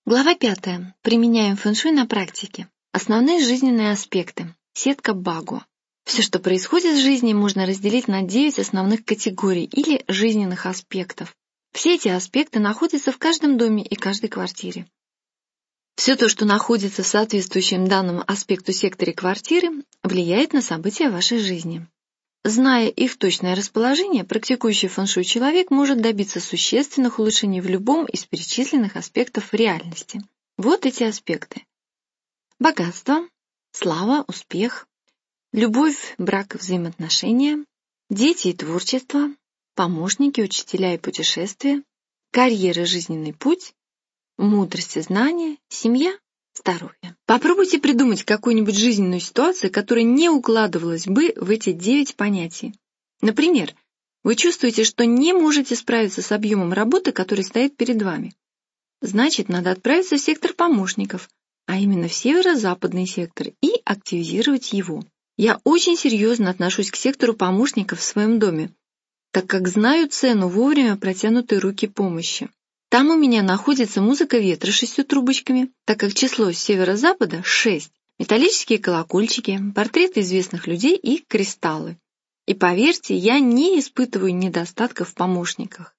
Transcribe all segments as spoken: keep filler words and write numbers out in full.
Глава пятая. Применяем фэн-шуй на практике. Основные жизненные аспекты. Сетка Багуа. Все, что происходит в жизни, можно разделить на девять основных категорий или жизненных аспектов. Все эти аспекты находятся в каждом доме и каждой квартире. Все то, что находится в соответствующем данному аспекту секторе квартиры, влияет на события вашей жизни. Зная их точное расположение, практикующий фэн-шуй человек может добиться существенных улучшений в любом из перечисленных аспектов реальности. Вот эти аспекты. Богатство, слава, успех, любовь, брак и взаимоотношения, дети и творчество, помощники, учителя и путешествия, карьера и жизненный путь, мудрость и знания, семья, здоровье. Попробуйте придумать какую-нибудь жизненную ситуацию, которая не укладывалась бы в эти девять понятий. Например, вы чувствуете, что не можете справиться с объемом работы, который стоит перед вами. Значит, надо отправиться в сектор помощников, а именно в северо-западный сектор, и активизировать его. Я очень серьезно отношусь к сектору помощников в своем доме, так как знаю цену вовремя протянутой руки помощи. Там у меня находится музыка ветра с шестью трубочками, так как число с северо-запада — шесть, металлические колокольчики, портреты известных людей и кристаллы. И поверьте, я не испытываю недостатков в помощниках.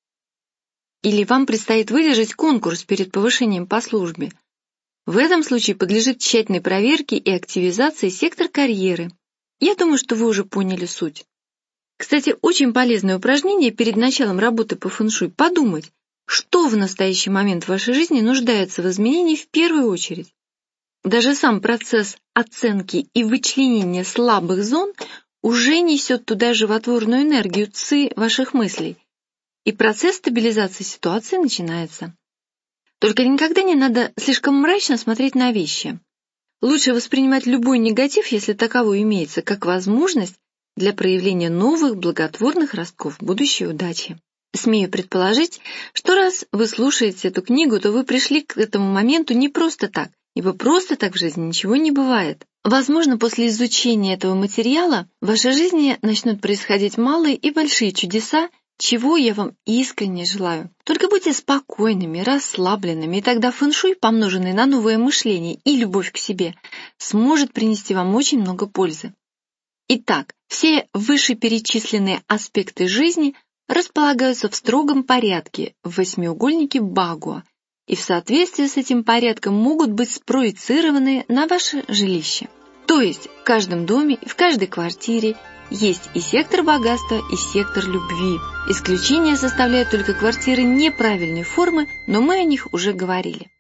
Или вам предстоит выдержать конкурс перед повышением по службе. В этом случае подлежит тщательной проверке и активизации сектор карьеры. Я думаю, что вы уже поняли суть. Кстати, очень полезное упражнение перед началом работы по фэн-шуй — подумать, что в настоящий момент в вашей жизни нуждается в изменении в первую очередь. Даже сам процесс оценки и вычленения слабых зон уже несет туда животворную энергию ци ваших мыслей, и процесс стабилизации ситуации начинается. Только никогда не надо слишком мрачно смотреть на вещи. Лучше воспринимать любой негатив, если таковой имеется, как возможность для проявления новых благотворных ростков будущей удачи. Смею предположить, что раз вы слушаете эту книгу, то вы пришли к этому моменту не просто так, ибо просто так в жизни ничего не бывает. Возможно, после изучения этого материала в вашей жизни начнут происходить малые и большие чудеса, чего я вам искренне желаю. Только будьте спокойными, расслабленными, и тогда фэн-шуй, помноженный на новое мышление и любовь к себе, сможет принести вам очень много пользы. Итак, все вышеперечисленные аспекты жизни располагаются в строгом порядке в восьмиугольнике Багуа, и в соответствии с этим порядком могут быть спроецированы на ваше жилище. То есть в каждом доме и в каждой квартире есть и сектор богатства, и сектор любви. Исключение составляют только квартиры неправильной формы, но мы о них уже говорили.